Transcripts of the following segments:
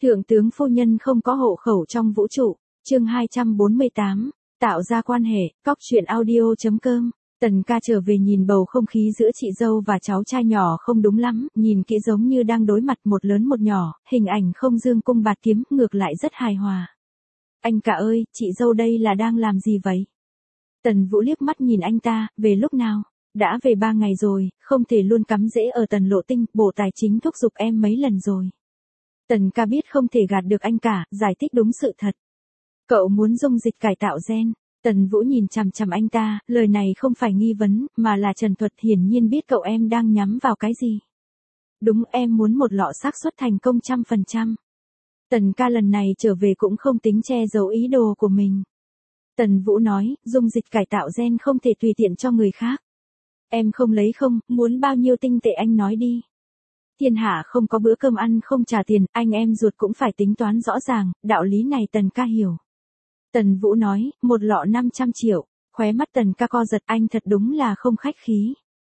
Thượng tướng phu nhân không có hộ khẩu trong vũ trụ. Chương 248, tạo ra quan hệ, cóc truyện audio.com. Tần ca trở về nhìn bầu không khí giữa chị dâu và cháu trai nhỏ không đúng lắm, nhìn kỹ giống như đang đối mặt một lớn một nhỏ, hình ảnh không dương cung bạt kiếm, ngược lại rất hài hòa. Anh cả ơi, chị dâu đây là đang làm gì vậy? Tần Vũ liếc mắt nhìn anh ta, về lúc nào? Đã về 3 ngày rồi, không thể luôn cắm rễ ở Tần Lộ Tinh, Bộ Tài chính thúc giục em mấy lần rồi. Tần ca biết không thể gạt được anh cả, giải thích đúng sự thật. Cậu muốn dung dịch cải tạo gen. Tần Vũ nhìn chằm chằm anh ta, lời này không phải nghi vấn, mà là trần thuật, hiển nhiên biết cậu em đang nhắm vào cái gì. Đúng, em muốn một lọ xác suất thành công 100%. Tần ca lần này trở về cũng không tính che giấu ý đồ của mình. Tần Vũ nói, dung dịch cải tạo gen không thể tùy tiện cho người khác. Em không lấy không, muốn bao nhiêu tinh tệ anh nói đi. Thiên hạ không có bữa cơm ăn không trả tiền, anh em ruột cũng phải tính toán rõ ràng, đạo lý này Tần ca hiểu. Tần Vũ nói, một lọ 500 triệu, khóe mắt Tần ca co giật, anh thật đúng là không khách khí.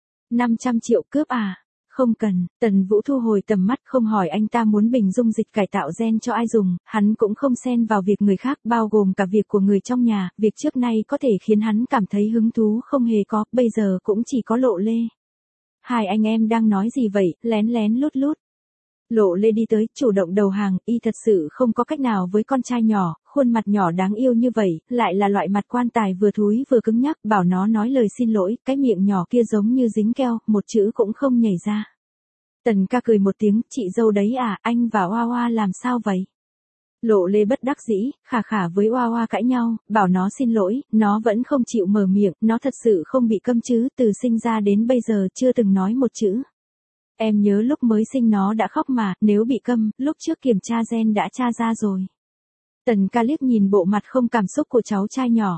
500 triệu cướp à? Không cần. Tần Vũ thu hồi tầm mắt, không hỏi anh ta muốn bình dung dịch cải tạo gen cho ai dùng, hắn cũng không xen vào việc người khác, bao gồm cả việc của người trong nhà, việc trước nay có thể khiến hắn cảm thấy hứng thú không hề có, bây giờ cũng chỉ có Lộ Lê. Hai anh em đang nói gì vậy, lén lén lút lút. Lộ Lê đi tới, chủ động đầu hàng, y thật sự không có cách nào với con trai nhỏ, khuôn mặt nhỏ đáng yêu như vậy, lại là loại mặt quan tài vừa thúi vừa cứng nhắc, bảo nó nói lời xin lỗi, cái miệng nhỏ kia giống như dính keo, một chữ cũng không nhảy ra. Tần ca cười một tiếng, chị dâu đấy à, anh và Hoa Hoa làm sao vậy? Lộ Lê bất đắc dĩ, khà khà với Hoa Hoa cãi nhau, bảo nó xin lỗi, nó vẫn không chịu mở miệng, nó thật sự không bị câm chứ, từ sinh ra đến bây giờ chưa từng nói một chữ. Em nhớ lúc mới sinh nó đã khóc mà, nếu bị câm, lúc trước kiểm tra gen đã tra ra rồi. Tần ca liếc nhìn bộ mặt không cảm xúc của cháu trai nhỏ.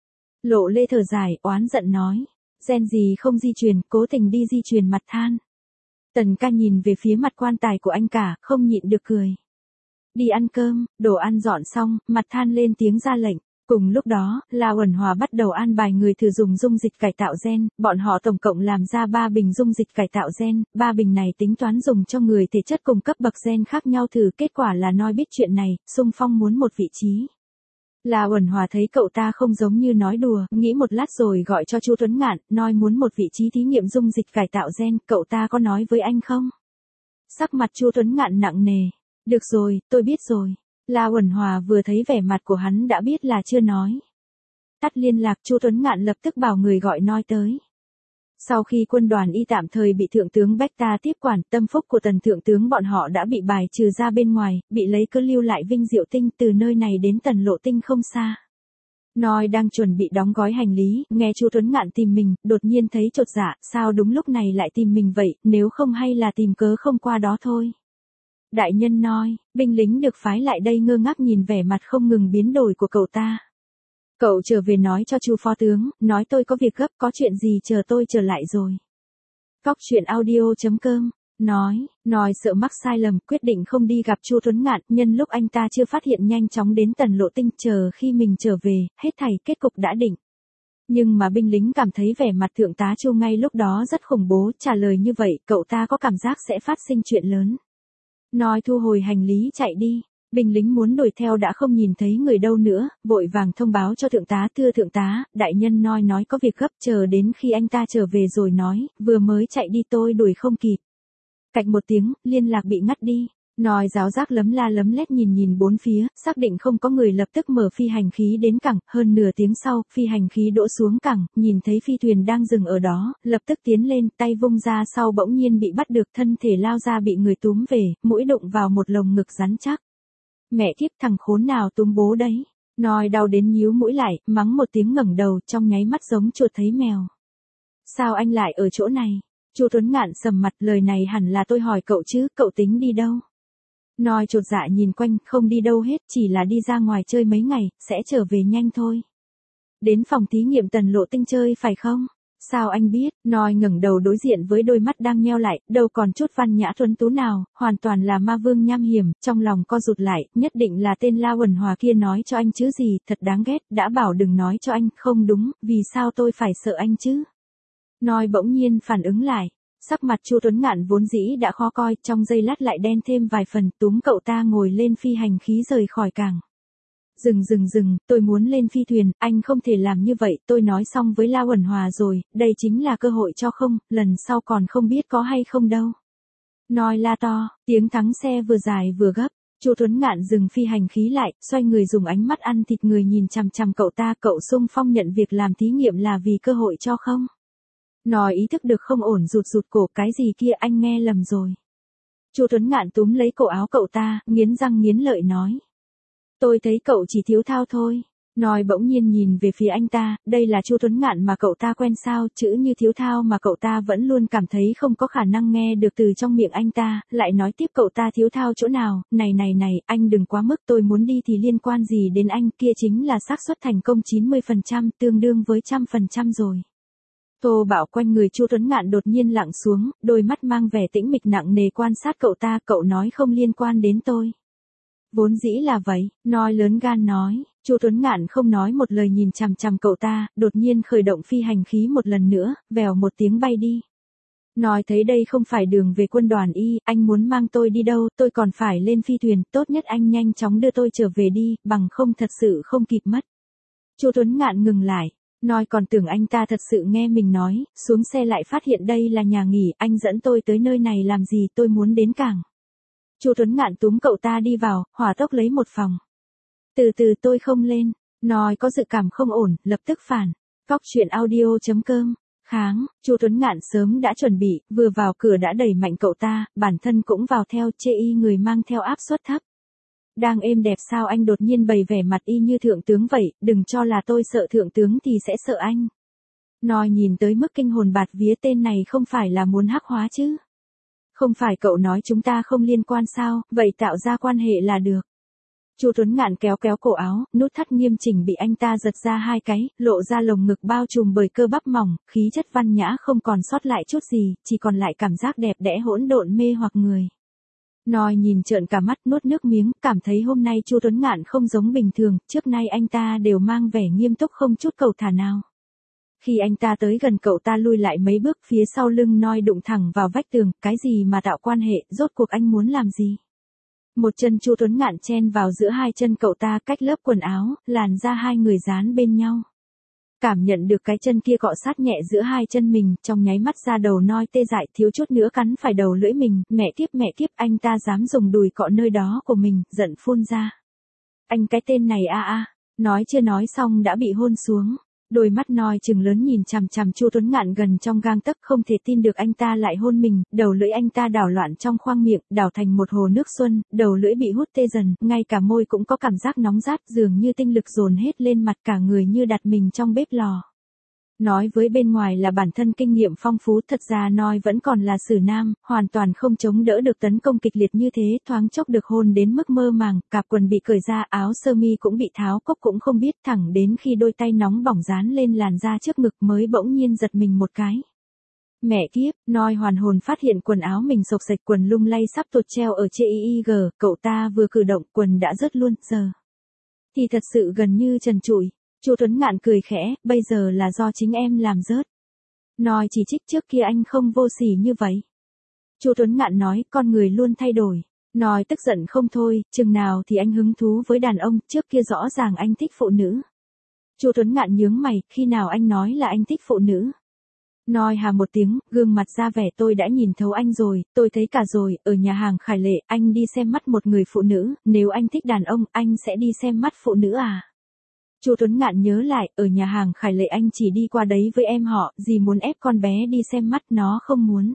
Lộ Lê thở dài, oán giận nói, gen gì không di truyền, cố tình đi di truyền mặt than. Tần ca nhìn về phía mặt quan tài của anh cả, không nhịn được cười. Đi ăn cơm, đồ ăn dọn xong, mặt than lên tiếng ra lệnh. Cùng lúc đó, La Uẩn Hòa bắt đầu an bài người thử dùng dung dịch cải tạo gen, bọn họ tổng cộng làm ra 3 bình dung dịch cải tạo gen, 3 bình này tính toán dùng cho người thể chất cùng cấp bậc gen khác nhau thử, kết quả là Noi biết chuyện này, xung phong muốn một vị trí. La Uẩn Hòa thấy cậu ta không giống như nói đùa, nghĩ một lát rồi gọi cho Chu Tuấn Ngạn, Noi muốn một vị trí thí nghiệm dung dịch cải tạo gen, cậu ta có nói với anh không? Sắc mặt Chu Tuấn Ngạn nặng nề. Được rồi, tôi biết rồi. La Uẩn Hòa vừa thấy vẻ mặt của hắn đã biết là chưa nói. Tắt liên lạc, Chu Tuấn Ngạn lập tức bảo người gọi Noi tới. Sau khi quân đoàn y tạm thời bị thượng tướng Bách tiếp quản, tâm phúc của Tần thượng tướng bọn họ đã bị bài trừ ra bên ngoài, bị lấy cớ lưu lại Vinh Diệu Tinh, từ nơi này đến Tần Lộ Tinh không xa. Noi đang chuẩn bị đóng gói hành lý, nghe Chu Tuấn Ngạn tìm mình, đột nhiên thấy chột dạ, sao đúng lúc này lại tìm mình vậy, nếu không hay là tìm cớ không qua đó thôi. Đại nhân Noi, binh lính được phái lại đây ngơ ngác nhìn vẻ mặt không ngừng biến đổi của cậu ta. Cậu trở về nói cho Chu phó tướng, nói tôi có việc gấp, có chuyện gì chờ tôi trở lại rồi. Cóc truyện audio.com, nói sợ mắc sai lầm, quyết định không đi gặp Chu Tuấn Ngạn, nhân lúc anh ta chưa phát hiện nhanh chóng đến Tần Lộ Tinh, chờ khi mình trở về, hết thảy kết cục đã định. Nhưng mà binh lính cảm thấy vẻ mặt thượng tá Chu ngay lúc đó rất khủng bố, trả lời như vậy, cậu ta có cảm giác sẽ phát sinh chuyện lớn. Noi thu hồi hành lý chạy đi, binh lính muốn đuổi theo đã không nhìn thấy người đâu nữa, vội vàng thông báo cho thượng tá, thưa thượng tá, đại nhân Noi nói có việc gấp, chờ đến khi anh ta trở về rồi nói, vừa mới chạy đi tôi đuổi không kịp. Cạch một tiếng, liên lạc bị ngắt đi. Noi giáo giác lấm la lấm lét nhìn bốn phía, xác định không có người lập tức mở phi hành khí đến cảng, hơn nửa tiếng sau, phi hành khí đỗ xuống cảng, nhìn thấy phi thuyền đang dừng ở đó, lập tức tiến lên, tay vung ra sau bỗng nhiên bị bắt được, thân thể lao ra bị người túm về, mũi đụng vào một lồng ngực rắn chắc. Mẹ kiếp, thằng khốn nào túm bố đấy. Noi đau đến nhíu mũi lại, mắng một tiếng ngẩng đầu, trong nháy mắt giống chuột thấy mèo. Sao anh lại ở chỗ này? Chu Tuấn Ngạn sầm mặt, lời này hẳn là tôi hỏi cậu chứ, cậu tính đi đâu? Noi chột dạ nhìn quanh, không đi đâu hết, chỉ là đi ra ngoài chơi mấy ngày, sẽ trở về nhanh thôi. Đến phòng thí nghiệm Tần Lộ Tinh chơi phải không? Sao anh biết? Noi ngẩng đầu đối diện với đôi mắt đang nheo lại, đâu còn chút văn nhã tuấn tú nào, hoàn toàn là ma vương nham hiểm, trong lòng co rụt lại, nhất định là tên La Uẩn Hòa kia nói cho anh chứ gì, thật đáng ghét, đã bảo đừng nói cho anh, không đúng, vì sao tôi phải sợ anh chứ? Noi bỗng nhiên phản ứng lại. Sắc mặt Chu Tuấn Ngạn vốn dĩ đã khó coi, trong giây lát lại đen thêm vài phần, túm cậu ta ngồi lên phi hành khí rời khỏi cảng. Dừng, tôi muốn lên phi thuyền, anh không thể làm như vậy, tôi nói xong với La Uẩn Hòa rồi, đây chính là cơ hội cho không, lần sau còn không biết có hay không đâu. Nói la to, tiếng thắng xe vừa dài vừa gấp. Chu Tuấn Ngạn dừng phi hành khí lại, xoay người dùng ánh mắt ăn thịt người nhìn chằm chằm cậu ta, cậu xung phong nhận việc làm thí nghiệm là vì cơ hội cho không? Nói ý thức được không ổn rụt cổ, cái gì kia anh nghe lầm rồi. Chu Tuấn Ngạn túm lấy cổ áo cậu ta, nghiến răng nghiến lợi nói. Tôi thấy cậu chỉ thiếu thao thôi. Nói bỗng nhiên nhìn về phía anh ta, đây là Chu Tuấn Ngạn mà cậu ta quen sao, chữ như thiếu thao mà cậu ta vẫn luôn cảm thấy không có khả năng nghe được từ trong miệng anh ta, lại nói tiếp cậu ta thiếu thao chỗ nào, này, anh đừng quá mức, tôi muốn đi thì liên quan gì đến anh, kia chính là xác suất thành công 90%, tương đương với 100% rồi. Tô Bảo quanh người Chu Tuấn Ngạn đột nhiên lặng xuống, đôi mắt mang vẻ tĩnh mịch nặng nề quan sát cậu ta, cậu nói không liên quan đến tôi. Vốn dĩ là vậy, nói lớn gan nói, Chu Tuấn Ngạn không nói một lời nhìn chằm chằm cậu ta, đột nhiên khởi động phi hành khí một lần nữa, vèo một tiếng bay đi. Nói thấy đây không phải đường về quân đoàn Y, anh muốn mang tôi đi đâu, tôi còn phải lên phi thuyền, tốt nhất anh nhanh chóng đưa tôi trở về đi, bằng không thật sự không kịp mất. Chu Tuấn Ngạn ngừng lại, nói còn tưởng anh ta thật sự nghe mình nói, xuống xe lại phát hiện đây là nhà nghỉ, anh dẫn tôi tới nơi này làm gì, tôi muốn đến cảng. Chu Tuấn Ngạn túm cậu ta đi vào, hỏa tốc lấy một phòng. Từ từ tôi không lên, nói có dự cảm không ổn, lập tức phản. Cóc truyện audio.com, kháng, Chu Tuấn Ngạn sớm đã chuẩn bị, vừa vào cửa đã đẩy mạnh cậu ta, bản thân cũng vào theo, chê y người mang theo áp suất thấp. Đang êm đẹp sao anh đột nhiên bày vẻ mặt y như thượng tướng vậy, đừng cho là tôi sợ thượng tướng thì sẽ sợ anh. Nói nhìn tới mức kinh hồn bạt vía, tên này không phải là muốn hắc hóa chứ. Không phải cậu nói chúng ta không liên quan sao, vậy tạo ra quan hệ là được. Chu Tuấn Ngạn kéo cổ áo, nút thắt nghiêm chỉnh bị anh ta giật ra hai cái, lộ ra lồng ngực bao trùm bởi cơ bắp mỏng, khí chất văn nhã không còn sót lại chút gì, chỉ còn lại cảm giác đẹp đẽ hỗn độn mê hoặc người. Nói nhìn trợn cả mắt, nuốt nước miếng, cảm thấy hôm nay Chu Tuấn Ngạn không giống bình thường, trước nay anh ta đều mang vẻ nghiêm túc không chút cầu thả nào. Khi anh ta tới gần cậu ta lui lại mấy bước, phía sau lưng Nói đụng thẳng vào vách tường, cái gì mà tạo quan hệ, rốt cuộc anh muốn làm gì? Một chân Chu Tuấn Ngạn chen vào giữa hai chân cậu ta, cách lớp quần áo, làn da hai người dán bên nhau. Cảm nhận được cái chân kia cọ sát nhẹ giữa hai chân mình, trong nháy mắt da đầu Nói tê dại, thiếu chút nữa cắn phải đầu lưỡi mình, mẹ kiếp, anh ta dám dùng đùi cọ nơi đó của mình, giận phun ra. Anh cái tên này a. Nói chưa nói xong đã bị hôn xuống. Đôi mắt Nói trừng lớn nhìn chằm chằm Chu Tuấn Ngạn gần trong gang tấc, không thể tin được anh ta lại hôn mình, đầu lưỡi anh ta đảo loạn trong khoang miệng, đảo thành một hồ nước xuân, đầu lưỡi bị hút tê dần, ngay cả môi cũng có cảm giác nóng rát, dường như tinh lực dồn hết lên mặt, cả người như đặt mình trong bếp lò. Nói với bên ngoài là bản thân kinh nghiệm phong phú, thật ra Nói vẫn còn là xử nam, hoàn toàn không chống đỡ được tấn công kịch liệt như thế, thoáng chốc được hôn đến mức mơ màng, cạp quần bị cởi ra, áo sơ mi cũng bị tháo, cốc cũng không biết, thẳng đến khi đôi tay nóng bỏng dán lên làn da trước ngực mới bỗng nhiên giật mình một cái. Mẹ kiếp, Nói hoàn hồn phát hiện quần áo mình xộc xệch, quần lung lay sắp tuột treo ở trên IG, cậu ta vừa cử động quần đã rớt luôn, giờ thì thật sự gần như trần trụi. Chu Tuấn Ngạn cười khẽ, bây giờ là do chính em làm rớt. Nói chỉ trích trước kia anh không vô sỉ như vậy. Chu Tuấn Ngạn nói, con người luôn thay đổi. Nói tức giận không thôi, chừng nào thì anh hứng thú với đàn ông, trước kia rõ ràng anh thích phụ nữ. Chu Tuấn Ngạn nhướng mày, khi nào anh nói là anh thích phụ nữ? Nói hà một tiếng, gương mặt ra vẻ tôi đã nhìn thấu anh rồi, tôi thấy cả rồi, ở nhà hàng Khải Lệ, anh đi xem mắt một người phụ nữ, nếu anh thích đàn ông, anh sẽ đi xem mắt phụ nữ à? Chu Tuấn Ngạn nhớ lại, ở nhà hàng Khải Lệ anh chỉ đi qua đấy với em họ, gì muốn ép con bé đi xem mắt, nó không muốn.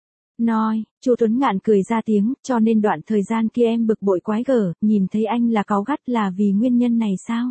Nói, Chu Tuấn Ngạn cười ra tiếng, cho nên đoạn thời gian kia em bực bội quái gở, nhìn thấy anh là cáu gắt là vì nguyên nhân này sao?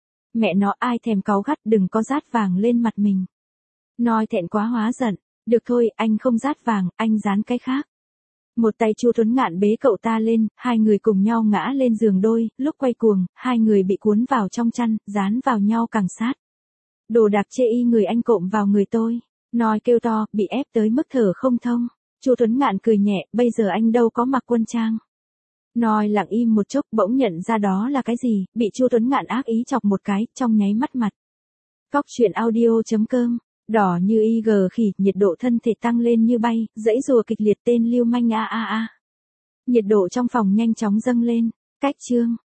Mẹ nó ai thèm cáu gắt, đừng có rát vàng lên mặt mình. Nói thẹn quá hóa giận, được thôi, anh không rát vàng, anh dán cái khác. Một tay Chu Tuấn Ngạn bế cậu ta lên, hai người cùng nhau ngã lên giường đôi, lúc quay cuồng, hai người bị cuốn vào trong chăn, dán vào nhau càng sát. Đồ đạc chê y người anh cộm vào người tôi. Nói kêu to, bị ép tới mức thở không thông. Chu Tuấn Ngạn cười nhẹ, bây giờ anh đâu có mặc quân trang. Nói lặng im một chốc, bỗng nhận ra đó là cái gì, bị Chu Tuấn Ngạn ác ý chọc một cái, trong nháy mắt mặt. Cóc truyện audio.com Đỏ như IG khỉ, nhiệt độ thân thể tăng lên như bay, giãy giụa kịch liệt tên lưu manh a a a. Nhiệt độ trong phòng nhanh chóng dâng lên. Cách chương.